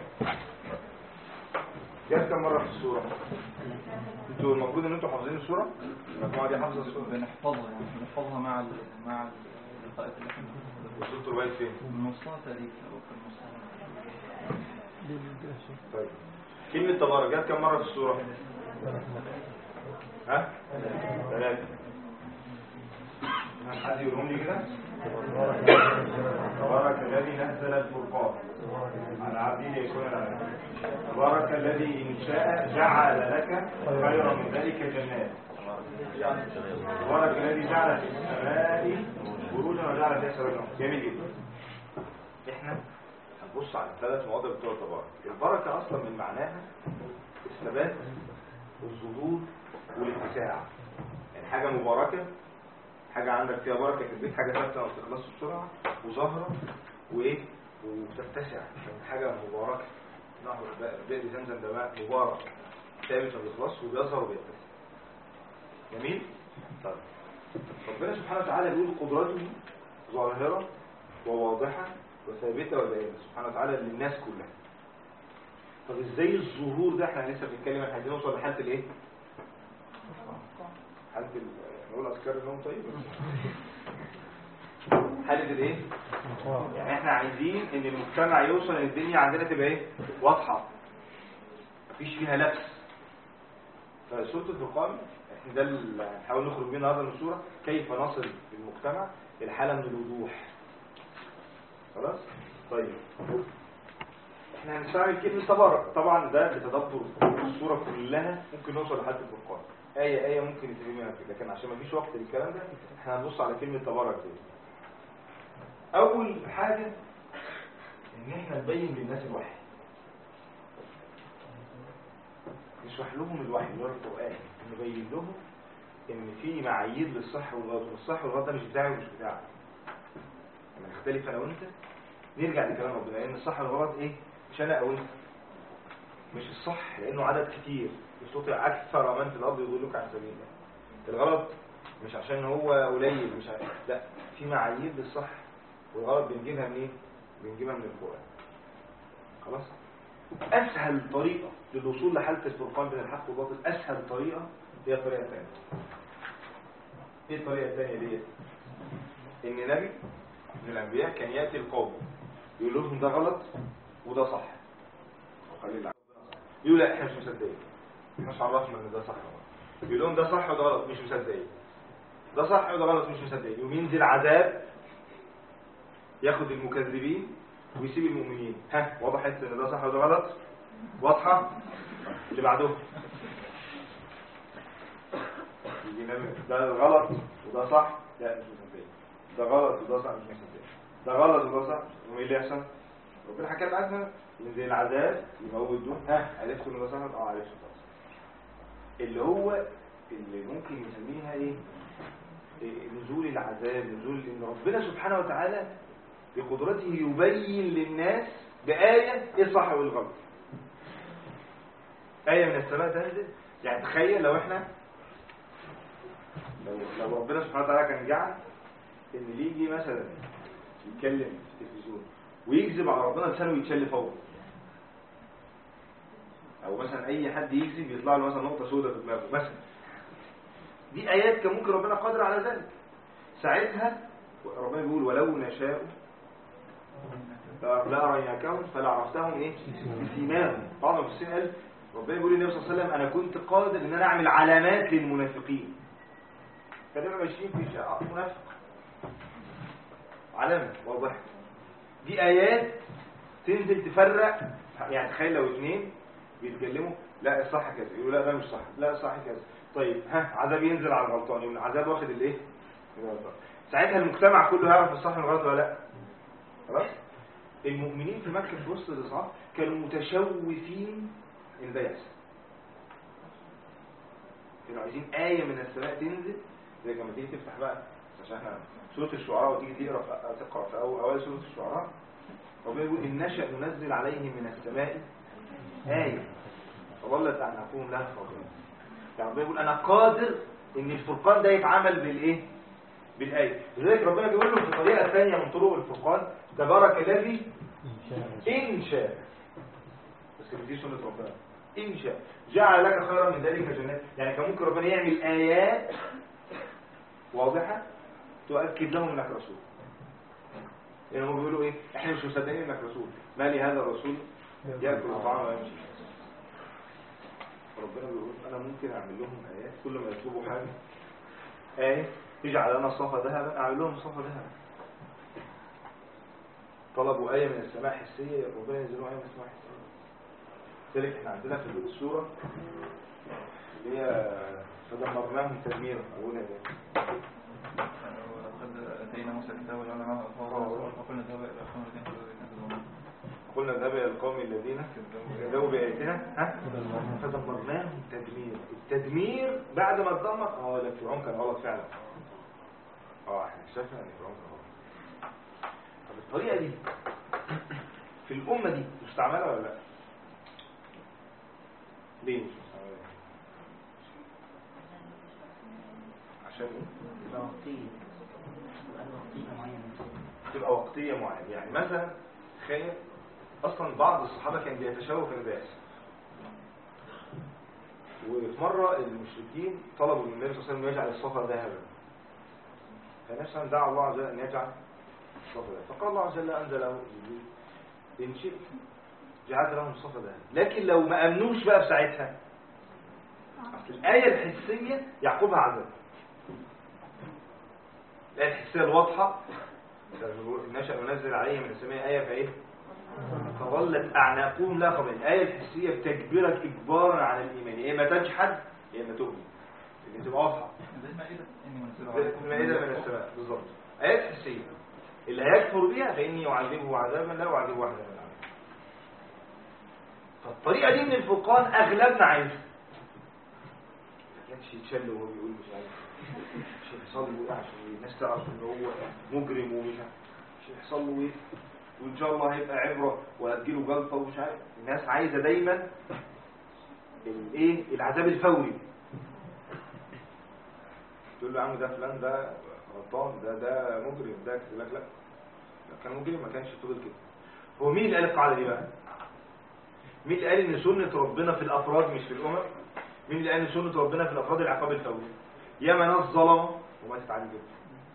جت كم مره في السوره؟ انتوا المفروض ان انتوا حافظين السوره؟ المجموعه دي حافظه السوره؟ بنحفظها يعني بنحفظها مع اللقاءات اللي احنا وصلتوا لغايه فين؟ النصها تاريخ او في النصها. طيب كلمه تبارك جت كم مره في السوره؟ ها؟ 3. حد يقولهم لي كده؟ تبارك الذي نزل الفرقان على عبده ليكون العالمين. تبارك الذي إن شاء جعل لك خيرا من ذلك جنات. تبارك الذي جعل في السماء بروجا وجعل فيها سراجا. جميل جدا. احنا هنبص على الثلاث مواضع بتوع تبارك. البركه اصلا من معناها الثبات والظهور والاتساع. يعني حاجه مباركه، حاجه عندك فيها بركه في البيت، حاجه ثابته ما بتخلصش بسرعه وظاهره وايه وبتتسع. حاجه مباركه. نهر بئر زمزم ده ماء مبارك ثابت ما بيخلصش وبيظهر وبيتسع. جميل. طيب ربنا سبحانه وتعالى بيقول قدرته ظاهره وواضحه وثابته ودائمه سبحانه وتعالى للناس كلها. طب ازاي الظهور ده؟ احنا لسه بنتكلم احنا عايزين نوصل لحاله الايه؟ حاله نقول اذكار النوم. طيب حاله الايه؟ يعني احنا عايزين ان المجتمع يوصل ان الدنيا عندنا تبقى ايه؟ واضحه مفيش فيها لبس. فسوره الفرقان احنا ده اللي هنحاول نخرج بيه النهارده من السوره، كيف نصل المجتمع الى حاله من الوضوح. خلاص؟ طيب احنا هنستعمل كلمه تبارك. طبعا ده بتدبر السوره كلها ممكن نوصل لحد الفرقان ايه ممكن يتم منها كده، لكن عشان ما فيش وقت للكلام ده احنا هنبص على كلمه تبارك دي. اول حاجه ان احنا نبين للناس الوحي، نشرح لهم الوحي اللي هو القران، نبين لهم ان في معايير للصح والغلط، والصح والغلط ده مش بتاعي ومش بتاعك. لما نختلف انا وانت نرجع لكلام ربنا، لان الصح والغلط ايه؟ مش انا او انت. مش الصح لانه عدد كتير يستطيع اكثر من في الارض يضلوك عن سبيل الله. الغلط مش عشان هو قليل، مش عشان لا، في معايير للصح والغلط بنجيبها منين؟ بنجيبها من القران. خلاص؟ اسهل طريقه للوصول لحاله الفرقان بين الحق والباطل، اسهل طريقه هي الطريقه الثانيه. ايه الطريقه الثانيه ديت؟ ان نبي من الانبياء كان ياتي القوم يقول لهم ده غلط وده صح، وخليل يقول لا احنا مش مصدقين، مش عرفنا ان ده صح ولا غلط. يقول لهم ده صح وده غلط، مش مصدقين. ده صح وده غلط مش مصدقين، يوم ينزل عذاب ياخد المكذبين ويسيب المؤمنين. ها وضحت ان ده صح وده غلط؟ واضحه؟ اللي بعده ده غلط وده صح، لا مش مصدقين. ده غلط وده صح مش مصدقين. ده غلط وده صح، وايه اللي يحصل؟ ربنا حكى لنا ينزل العذاب يموت دول. ها عرفت ان ده صح؟ عرفت خلاص. اللي هو اللي ممكن نسميها ايه؟ نزول العذاب، نزول ان ربنا سبحانه وتعالى بقدرته يبين للناس بآية ايه الصح وايه الغلط. آية من السماء تنزل، يعني تخيل لو احنا لو ربنا سبحانه وتعالى كان جعل ان اللي يجي مثلا يتكلم في التلفزيون ويكذب على ربنا لسانه ويتشل فوق، او مثلا اي حد يكذب يطلع له مثلا نقطه سوداء في دماغه مثلا، دي ايات كان ممكن ربنا قادر على ذلك. ساعتها ربنا بيقول ولو نشاء لأريناكهم فلعرفتهم ايه بسيماهم. بعض المفسرين قال ربنا بيقول للنبي صلى الله عليه وسلم انا كنت قادر ان انا اعمل علامات للمنافقين، فنبقى ماشيين في شقة منافق علامة واضحة. دي آيات تنزل تفرق، يعني تخيل لو اثنين بيتكلموا لا الصح كذا، يقولوا لا ده مش صح، لا الصح كذا، طيب ها عذاب ينزل على الغلطان، يقول العذاب واخد الايه الغلطان. ساعتها المجتمع كله يعرف الصح من الغلط ولا لا؟ خلاص. المؤمنين في مكة في وسط الإصحاح كانوا متشوفين ان ده يحصل، كانوا عايزين آية من السماء تنزل، زي لما تيجي تفتح بقى عشان احنا سورة الشعراء وتيجي تقرأ في أوائل سورة الشعراء ربنا يقول إن نشأ ننزل عليهم من السماء آية فظلت أعناقهم لها خاضعين. يعني ربنا يقول أنا قادر إن الفرقان ده يتعامل بالإيه؟ بالآية. لذلك ربنا بيقول له في الطريقة الثانية من طرق الفرقان تبارك الذي إن شاء، بس دي سنة ربنا إن شاء جعل لك خيرا من ذلك جنات. يعني كان ممكن ربنا يعمل آيات واضحة تؤكد لهم انك رسول. يعني هم بيقولوا ايه؟ احنا مش مصدقين انك رسول، ما لي هذا الرسول ياكل الطعام ويمشي. ربنا بيقول انا ممكن اعمل لهم ايات كل ما يطلبوا حاجه ايه يجعل لنا صفا ذهبا اعمل لهم صفا ذهبا. طلبوا ايه من السماء حسيه ربنا ينزل لهم ايه من السماء حسيه. لذلك احنا عندنا في السوره اللي هي فدمرناهم تدميرا اقولها ده أتينا موسى الكتاب وجعلنا معه وقلنا ذهب إلى القوم الذين كذبوا بآياتنا فدمرناهم تدميرا. التدمير بعد ما اتدمر لا فرعون كان غلط فعلا. احنا شفنا ان فرعون كان غلط. طب الطريقة دي في الأمة دي مستعملة ولا لا؟ ليه مش مستعملة؟ عشان تبقى وقتية معينة. يعني مثلا تخيل اصلا بعض الصحابة كان بيتشوف في الباس، وفي مرة المشركين طلبوا من النبي صلى الله عليه وسلم يجعل الصفا ذهبا، فالنبي صلى الله عليه وسلم دعا الله عز وجل ان يجعل الصفا ذهبا، فقال الله عز وجل انزل له ان شئت جعلت لهم الصفا ذهبا. لكن لو ما امنوش بقى في ساعتها اصل الآية الحسية يعقبها عذاب. الآية الحسية الواضحة نشأ ننزل عليه من السماء آية فإيه؟ فظلت أعناقهم لا خاضعين. الآية الحسية بتجبرك إجبارا على الإيمان، يا إما تجحد يا إما تؤمن، لكن تبقى واضحة زي المائدة من السماء بالظبط. آيات حسية اللي هيكفر بها فإني أعذبه عذابا لا أعذبه واحدا من العذاب. فالطريقة دي من الفرقان أغلبنا عايزها. ما كانش يتشل وهو بيقول مش عارف مش يحصل له ايه عشان الناس تعرف ان هو مجرم ومش يحصل له ايه وان شاء الله هيبقى عبره وهتجيله جلطه ومش عارف. الناس عايزه دايما الايه العذاب الفوري. تقول له يا عم ده فلان ده غلطان ده مجرم ده يقول لك لا كان مجرم ما كانش فضل كده. هو مين اللي قال القاعده دي بقى؟ مين اللي قال ان سنه ربنا في الافراد مش في الامم؟ مين اللي قال ان سنه ربنا في الافراد العقاب الفوري؟ ياما ناس ظلمه وما تتعالج كده.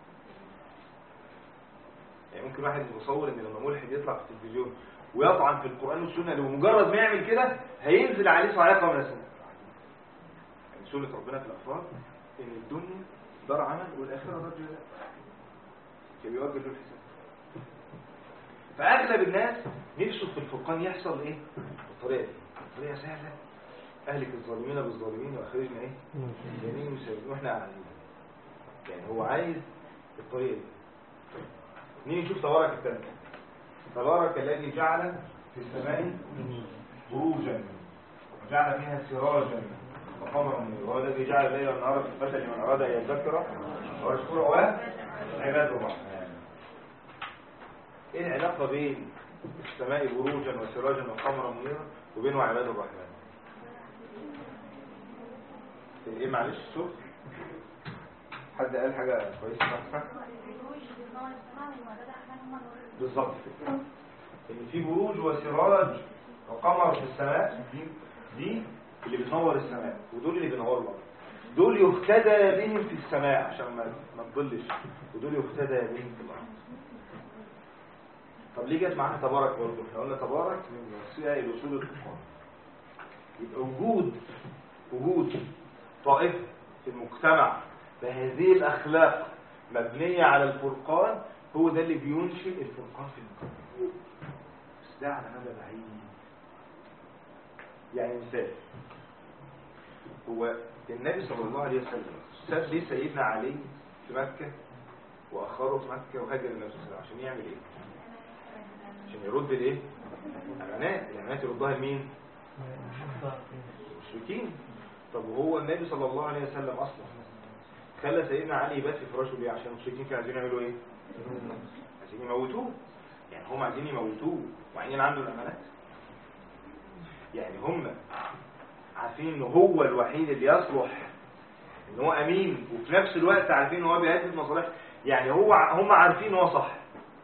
يعني ممكن واحد يتصور ان لما ملحد يطلع في التلفزيون ويطعن في القرآن والسنة لو مجرد ما يعمل كده هينزل عليه صاعقة من السماء. يعني سنة ربنا في الأفراد ان الدنيا دار عمل والاخره دار جزاء، فبيوجه له الحساب. فاغلب الناس نفسه في الفرقان يحصل ايه بالطريقه دي، طريقه سهله، اهلك الظالمين بالظالمين واخرجنا ايه جميل مسلمين واحنا قاعدين. يعني هو عايز الطريقه دي. نيجي نشوف تبارك الثاني. تبارك الذي جعل في السماء بروجا وجعل فيها سراجا وقمرا منيرا، وهو الذي جعل الليل والنهار خلفة لمن اراد ان يذكر او يشكر وعباد الرحمن. ايه العلاقه بين السماء بروجا وسراجا وقمرا منيرا وبين وعباد الرحمن؟ ايه معلش شوف حد قال حاجه كويسه صح؟ بالظبط كده، ان في بروج وسراج وقمر في السماء، دي اللي بتنور السماء، ودول اللي بينوروا الارض. دول يهتدى بهم في السماء عشان ما تضلش، ودول يهتدى بهم في الارض. طب ليه جت معانا تبارك برضه؟ احنا قلنا تبارك من وسائل اصول الفرقان. يبقى وجود طائفه في المجتمع بهذه الاخلاق مبنيه على الفرقان هو ده اللي بينشئ الفرقان في المجتمع. بس ده على مدى بعيد. يعني مثال، هو النبي صلى الله عليه وسلم ساب ليه سيدنا علي في مكة وأخره في مكة وهاجر النبي صلى الله عليه وسلم عشان يعمل ايه؟ عشان يرد الايه؟ الأمانات يردها لمين؟ المشركين. طب وهو النبي صلى الله عليه وسلم أصلا خلى سيدنا علي يبات في فراشه ليه؟ عشان المشركين كانوا عايزين يعملوا ايه؟ عايزين يموتوه. يعني هم عايزين يموتوه وعايزين عنده الأمانات. يعني هم عارفين ان هو الوحيد اللي يصلح ان هو امين، وفي نفس الوقت عارفين ان هو بيهدد مصالح. يعني هم عارفين ان هو صح،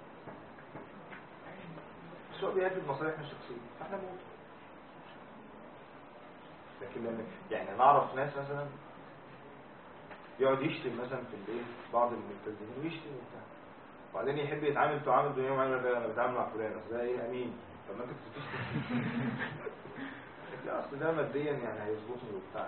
بس هو بيهدد مصالحنا الشخصيه، فاحنا موت. لكن لما يعني نعرف ناس مثلا يقعد يشتم مثلا في البيت بعض الملتزمين ويشتم وبتاع، وبعدين يحب يتعامل تعامل دنيا معانا، انا بتعامل مع فلان اصل ده ايه امين. طب ما انت بتشتم لا اصل ده ماديا يعني هيظبطني وبتاع.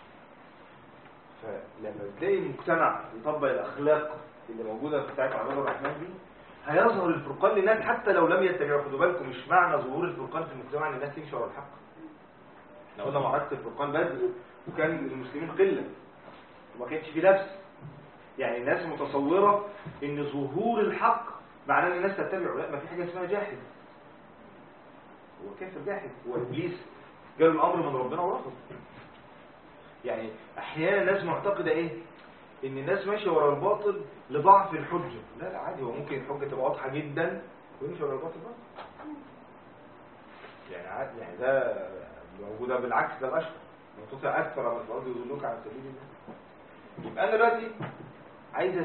فلما تلاقي المجتمع يطبق الاخلاق اللي موجوده بتاعت عباد الرحمن دي هيظهر الفرقان للناس حتى لو لم يتبعوا. خدوا بالكم مش معنى ظهور الفرقان في المجتمع ان الناس تمشي ورا الحق. احنا قلنا معركه الفرقان بدر وكان المسلمين قله وما كانش في لبس. يعني الناس متصوره ان ظهور الحق معناه ان الناس تتبعه. لا، ما في حاجه اسمها جاحد. هو كافر جاحد، هو ابليس جاله الامر من ربنا ورفض. يعني احيانا الناس معتقده ايه؟ ان الناس ماشيه ورا الباطل لضعف الحجه. لا عادي، هو ممكن الحجه تبقى واضحه جدا ويمشي ورا الباطل برضه. يعني عادي، يعني ده موجوده بالعكس، ده الاشهر من تطيع اكثر من الارض يضلوك عن سبيل الله. يبقى انا دلوقتي عايز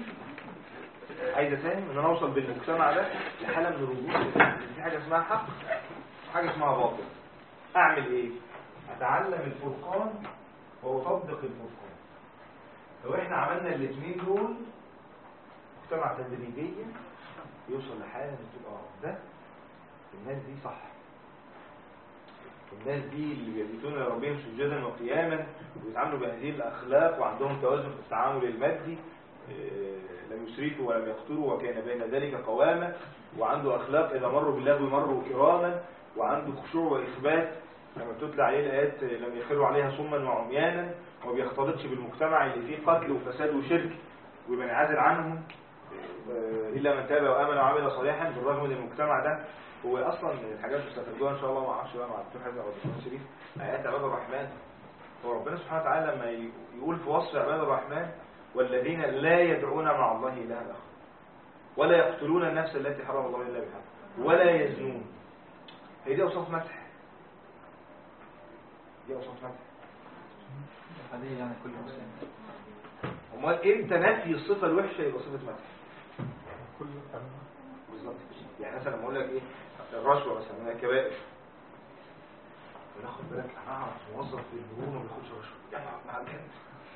اساهم ان انا اوصل بالمجتمع ده لحاله من الرجوع. في حاجه اسمها حق وحاجه اسمها باطل. اعمل ايه؟ اتعلم الفرقان واطبق الفرقان. لو احنا عملنا الاثنين دول مجتمع تدريجيا يوصل لحاله ان تبقى ده الناس دي صح، الناس دي اللي بيبيتون لربهم سجدا وقياما ويتعاملوا بهذه الاخلاق وعندهم توازن في التعامل المادي، لم يسرفوا ولم يقتروا وكان بين ذلك قواما، وعنده اخلاق اذا مروا باللغو مروا كراما، وعنده خشوع واخبات لما بتتلى عليه الايات لم يخروا عليها صما وعميانا، وما بيختلطش بالمجتمع اللي فيه قتل وفساد وشرك ويبقى عازل عنهم الا من تاب وامن وعمل صالحا. بالرغم من المجتمع ده هو اصلا الحاجات اللي بتستخدموها ان شاء الله ما اعرفش بقى مع الدكتور حازم او الدكتور شريف ايات عباد الرحمن. هو ربنا سبحانه وتعالى لما يقول في وصف عباد الرحمن والذين لا يدعون مع الله إلها آخر ولا يقتلون النفس التي حرم الله إلا بالحق ولا يزنون، هي دي أوصاف مدح. دي أوصاف مدح هذه يعني كل مسلم. امال امتى نفي الصفة الوحشة يبقى صفة مدح؟ كل بالظبط. يعني مثلا لما اقول لك ايه الرشوة مثلا من الكبائر، وناخد بالك انا اعرف موظف في البنوك ما بياخدش رشوة يلا مع الكلام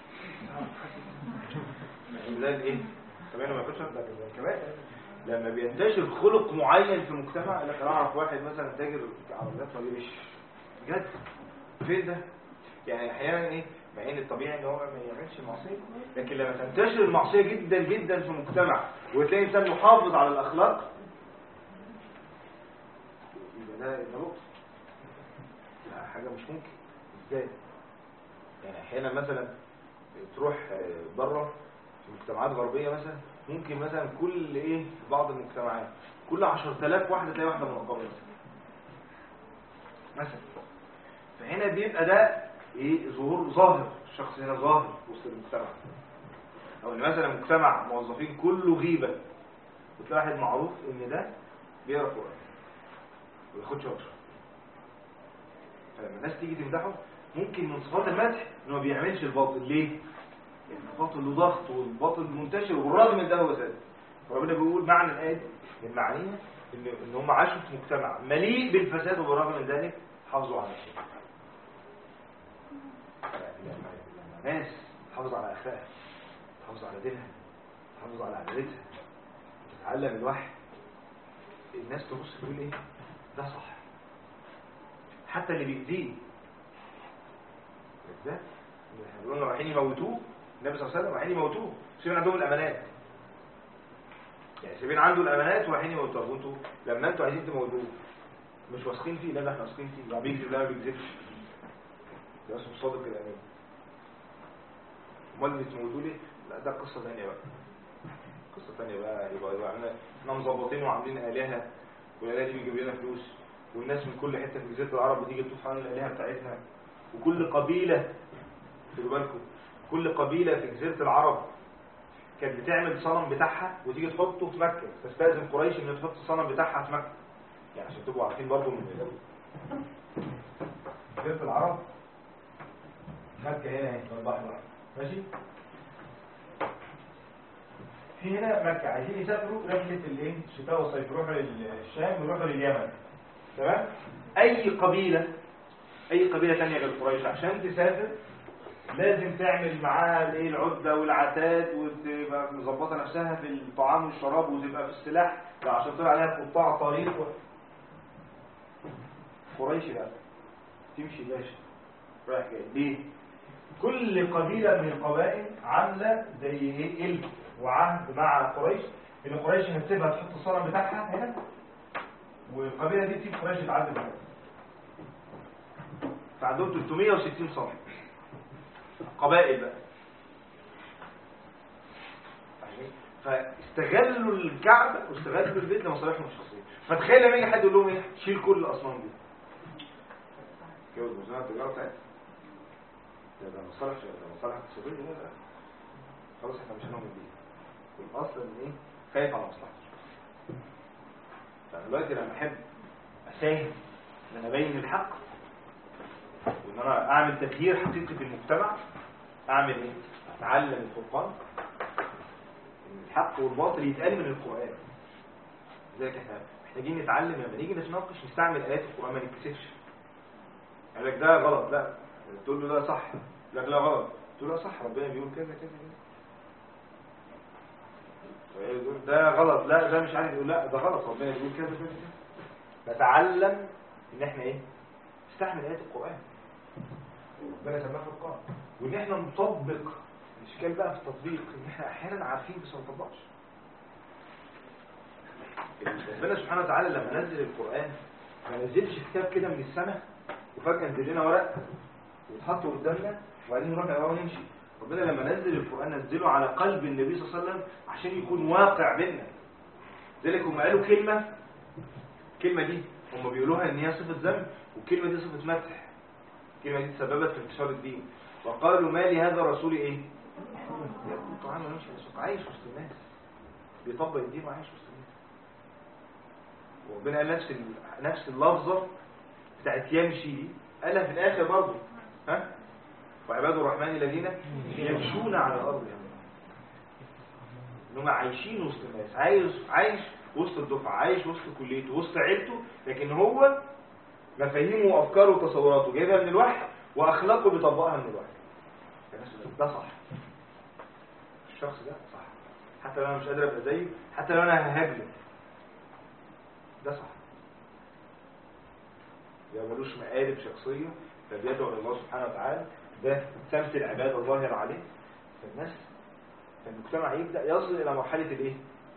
يعني ده ايه؟ كمان ما ياخدش رشوة. ده كمان لما بينتشر خلق معين في مجتمع، لك انا اعرف واحد مثلا تاجر عربيات ما بيمشيش بجد، فين ده؟ يعني احيانا ايه مع ان الطبيعي ان هو ما يعملش المعصيه، لكن لما تنتشر المعصيه جدا جدا في المجتمع وتلاقي انسان يحافظ على الاخلاق، يبقى ده نقص. لا حاجه مش ممكن. ازاي؟ يعني احيانا مثلا تروح بره في مجتمعات غربيه مثلا، ممكن مثلا كل في بعض المجتمعات كل 10,000 واحده تلاقي واحده منقبه مثلا. فهنا بيبقى ده ظاهر، الشخص هنا ظاهر وسط المجتمع. او ان مثلا مجتمع موظفين كله غيبه، وتلاقي واحد معروف ان ده بيقرا قران وما ياخدش اجر، فلما الناس تيجي تمدحه ممكن من صفات المدح انه ما بيعملش الباطل. ليه؟ لان الباطل له ضغط والباطل منتشر، والرغم من ده هو زاد. فربنا بيقول معنى الايه من معانيها ان هم عاشوا في مجتمع مليء بالفساد، وبالرغم من ذلك حافظوا على الشيء. لما ناس تحافظ على اخلاقها، تحافظ على دينها، تحافظ على عبادتها، تتعلم الوحي، الناس تبص تقول ده صح. حتى اللي بيأذيه ده احنا بنقول رايحين يموتوه، النبي صلى الله عليه وسلم رايحين يموتوه، سيبين عندهم الامانات، يعني سيبين عنده الامانات ورايحين يموتوه. وانتوا لما انتوا عايزين تموتوه مش واثقين فيه، لا احنا واثقين فيه، لا بيكذب لا ما بيكذبش، ده اسمه صادق الامين. امال بتموتوه ليه؟ لا ده قصه ثانيه بقى، قصه ثانيه بقى. يبقى احنا مظبطين وعاملين الهه، والالهه دي بيجيب لنا فلوس، والناس من كل حته في جزيره العرب بتيجي تطوف حوالين الالهه بتاعتنا، وكل قبيله، خدوا بالكم، كل قبيله في جزيره العرب كانت بتعمل صنم بتاعها وتيجي تحطه في مكه، تستاذن قريش ان تحط الصنم بتاعها في مكه، يعني عشان تبقوا عارفين برضه من جزيره العرب مكه هنا اهي في البحر الاحمر، ماشي؟ في هنا مكه عايزين يسافروا رحله الشتاء والصيف، يروحوا للشام ويروحوا لليمن، تمام؟ اي قبيله ثانيه غير قريش عشان تسافر لازم تعمل معاها العده والعتاد، وتبقى مظبطه نفسها في الطعام والشراب، وتبقى في السلاح عشان تطلع عليها قطاع طريق قريش لا تمشي باشا رايح جاي. ليه؟ كل قبيله من القبائل عامله زي إلف وعهد مع قريش ان قريش هتسيبها تحط الصنم بتاعها هنا، والقبيله دي تسيب قريش تعذب هنا. فعندهم 360 صنم قبائل بقى، فاستغلوا الكعبه واستغلوا البيت لمصالحهم الشخصيه. فتخيل لما يجي حد يقول لهم شيل كل الاصنام دي، جوز وزاره التجاره بتاعتها، ده مصالح اقتصاديه، لا خلاص احنا مش هنعمل بيه، والاصل ان خايف على مصلحته. فانا دلوقتي لما احب اساهم ان انا ابين الحق وان انا اعمل تغيير حقيقي في المجتمع، اعمل اتعلم الفرقان، ان الحق والباطل يتقال من القران. لذلك احنا محتاجين نتعلم لما نيجي نتناقش نستعمل ايات القران، ما نتكسفش. قال لك ده غلط، لا تقول له ده صح، لك لا غلط، تقول له صح، ربنا بيقول كذا كذا كذا. ده غلط، لا ده مش عارف، يقول لا ده غلط، ربنا بيقول كذا كذا كذا. نتعلم ان احنا نستعمل ايات القران، ربنا سماها فرقان، وان احنا نطبق. الاشكال بقى في التطبيق ان احنا احيانا عارفين بس ما نطبقش. ربنا سبحانه وتعالى لما نزل القران ما نزلش كتاب كده من السماء وفجاه نزل لنا ورق وتحطه قدامنا وبعدين نروح نقراه ونمشي. ربنا لما نزل القران نزله على قلب النبي صلى الله عليه وسلم عشان يكون واقع بينا. لذلك هم قالوا الكلمه دي هم بيقولوها ان هي صفه ذم، والكلمه دي صفه مدح. الكلمه دي تسببت في انتشار الدين. وقالوا ما لهذا الرسول ياكل طعام ويمشي في السوق، عايش وسط الناس، بيطبق الدين وعايش وسط الناس. وربنا قال نفس اللفظه بتاعت يمشي دي قالها في الاخر برضه، وعباد الرحمن الذين يمشون على الارض، انهم عايشين وسط الناس، عايش وسط الدفعه، عايش وسط كليته، وسط عيلته، لكن هو مفاهيمه وافكاره وتصوراته جايبها من الوحي، واخلاقه بيطبقها من الوحي. ده صح، الشخص ده صح، حتى لو انا مش قادر ابقى زيه، حتى لو انا ههاجمه، ده صح. ده ملوش مقالب شخصيه، فبيدعو الى الله سبحانه وتعالى ده سمت العبادة ظاهر عليه، فالمجتمع يبدأ يصل إلى مرحلة الإيه؟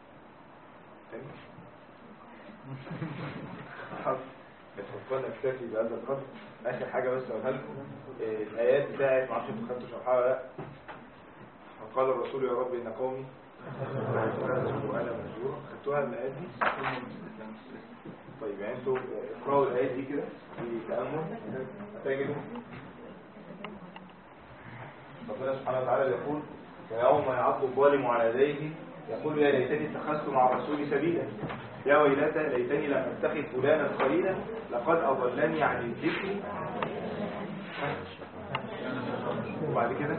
بس وصلنا اكتفي بهذا القدر. آخر حاجة بس أقولها لكم، الآيات بتاعت معرفش انتوا خدتوا شرحها ولا لا. قال الرسول يا رب إن قومي وأنا مهجور. خدتوها الآيات دي؟ طيب يعني انتوا اقرأوا الآيات دي كده بتأمل تجدوا ربنا سبحانه وتعالى يقول يوم يعض الظالم على يديه يقول يا ليتني اتخذت مع الرسول سبيلا يا ويلتى ليتني لم اتخذ فلانا خليلا لقد اضلني عن الذكر. وبعد كده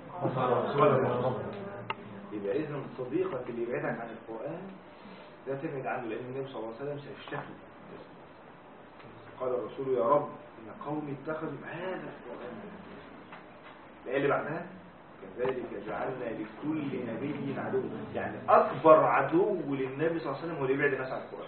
يبقى اذن صديقك اللي يبعدك عن القرآن لا تبعد عنه، لان النبي صلى الله عليه وسلم سيشتكي. قال الرسول يا رب ان قومي اتخذوا هذا القرآن. الآية اللي بعدها كذلك جعلنا لكل نبي عدو، يعني أكبر عدو للنبي صلى الله عليه وسلم هو اللي يبعد الناس عن القرآن.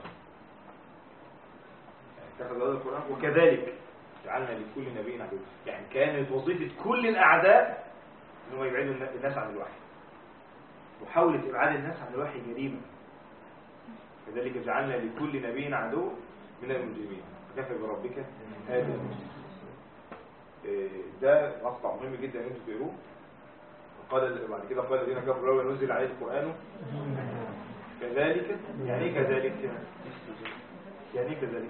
يعني اتخذ هذا القرآن وكذلك جعلنا لكل نبي عدو، يعني كانت وظيفة كل الأعداء إنهم يبعدوا الناس عن الوحي. محاولة إبعاد الناس عن الوحي جريمة. كذلك جعلنا لكل نبي عدو من المجرمين فكفى بربك هذا. ده مقطع مهم جدا ان انتوا تقروه. قال بعد كده قال الذين كفروا لولا نزل عليه القرآن كذلك. يعني ايه كذلك؟ يعني ايه كذلك؟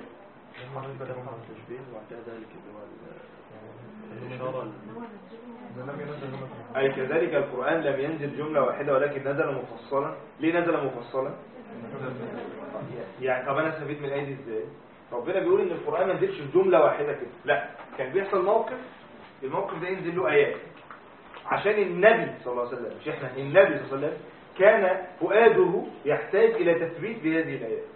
اي كذلك القرآن لم ينزل جملة واحدة ولكن نزل مفصلا. ليه نزل مفصلا؟ يعني طب انا استفيد من الايه دي ازاي؟ ربنا بيقول ان القرآن ما نزلش جملة واحدة كده، لا كان بيحصل موقف، الموقف ده ينزل له آيات عشان النبي صلى الله عليه وسلم، مش احنا، النبي صلى الله عليه وسلم كان فؤاده يحتاج إلى تثبيت بهذه الآيات.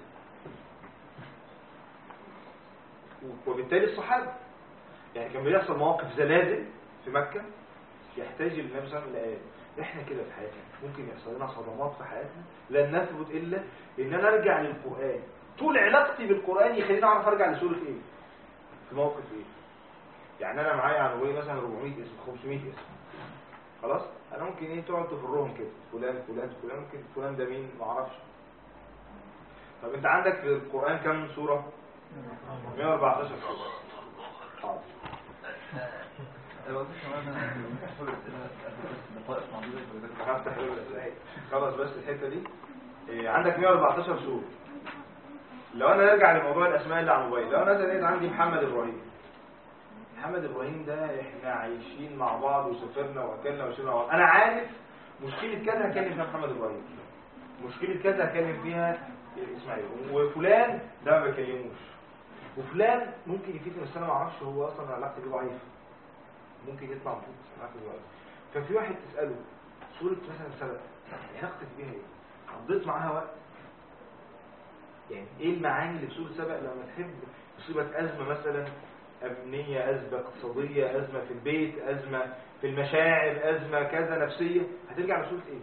وبالتالي الصحابة يعني كان بيحصل مواقف زلازل في مكة يحتاج النبي صلى الله عليه وسلم إلى آيات. احنا كده في حياتنا ممكن يحصل لنا صدمات في حياتنا لن نثبت إلا إن أنا أرجع للقرآن. طول علاقتي بالقرآن يخليني أعرف أرجع لسورة إيه في موقف إيه. يعني أنا معايا عنوان مثلا 400 اسم 500 اسم، خلاص أنا ممكن إيه تقعد تفرهم كده فلان فلان فلان، ممكن فلان ده مين معرفش. طب أنت عندك في القرآن كم سورة؟ 114 سورة. حاضر هفتح خلاص بس الحتة دي عندك 114 سورة. لو أنا نرجع لموضوع الأسماء اللي على الموبايل، لو أنا زي عندي محمد إبراهيم، محمد إبراهيم ده إحنا عايشين مع بعض وسافرنا وأكلنا وشربنا مع بعض، أنا عارف مشكلة كذا هكلم فيها محمد إبراهيم، مشكلة كذا هكلم فيها إسماعيل، وفلان ده ما بكلموش، وفلان ممكن يفيدني بس أنا ما أعرفش هو أصلا علاقتي بيه ضعيفة، ممكن يطلع مفيد بس علاقتي بيه ضعيفة. ففي واحد تسأله سورة مثلا سبق علاقتك بيها إيه؟ قضيت معاها وقت؟ يعني إيه المعاني اللي في سورة سبق لما تحب تصيبك أزمة مثلا أمنية، أزمة اقتصادية، أزمة في البيت، أزمة في المشاعر، أزمة كذا نفسية، هترجع لسورة إيه؟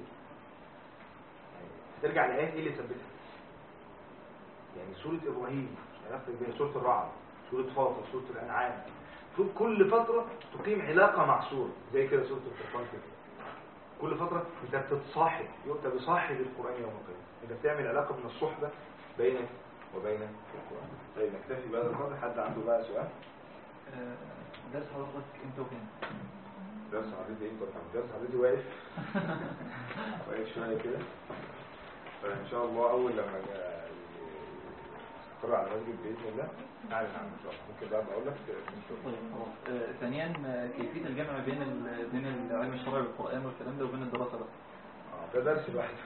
هترجع لآيات إيه اللي ثبتها؟ يعني سورة إبراهيم علاقتك بها، سورة الرعد، سورة فاطر، سورة الأنعام، شوف كل فترة تقيم علاقة مع سورة زي كده سورة الفرقان كده. كل فترة أنت بتتصاحب، أنت بصاحب القرآن يوم القيامة، أنت بتعمل علاقة من الصحبة بينك وبين القرآن. طيب نكتفي بهذا القدر. حد عنده بقى سؤال؟ درس حضرتك امتى وفين؟ درس حضرتي امتى وفين؟ درس حضرتي واقف شوية كده، فإن شاء الله أول لما استقر على المسجد بإذن الله أعلن عنه إن شاء الله. ممكن بقى أقول لك ثانيا كيفية الجمع بين العلم الشرعي والقرآن والكلام ده وبين الدراسة بقى. ده درس لوحده.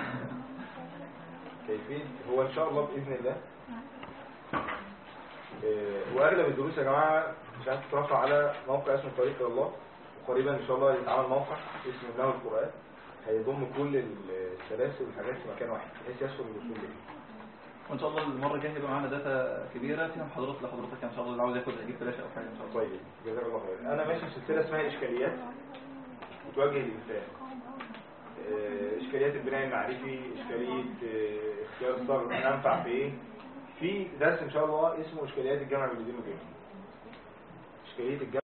كيفية هو إن شاء الله بإذن الله. وأغلب الدروس يا جماعة مش عارف تترفع على موقع اسمه طريق إلى الله، وقريبا إن شاء الله يتعمل موقع اسمه الله القرآن هيضم كل السلاسل والحاجات في مكان واحد بحيث يسهل الوصول ليه. وإن شاء الله المرة الجاية هيبقى معانا داتا كبيرة فيها محاضرات لحضرتك إن شاء الله اللي عاوز ياخد يجيب فلاشة أو حاجة إن شاء الله. طيب جزاك الله خير. أنا ماشي في سلسلة اسمها الإشكاليات وتوجه للإنسان. إشكاليات البناء المعرفي، إشكالية اختيار الصغر أنفع في إيه. في درس إن شاء الله اسمه إشكاليات الجمع بين الدين والدين. إشكالية الجمع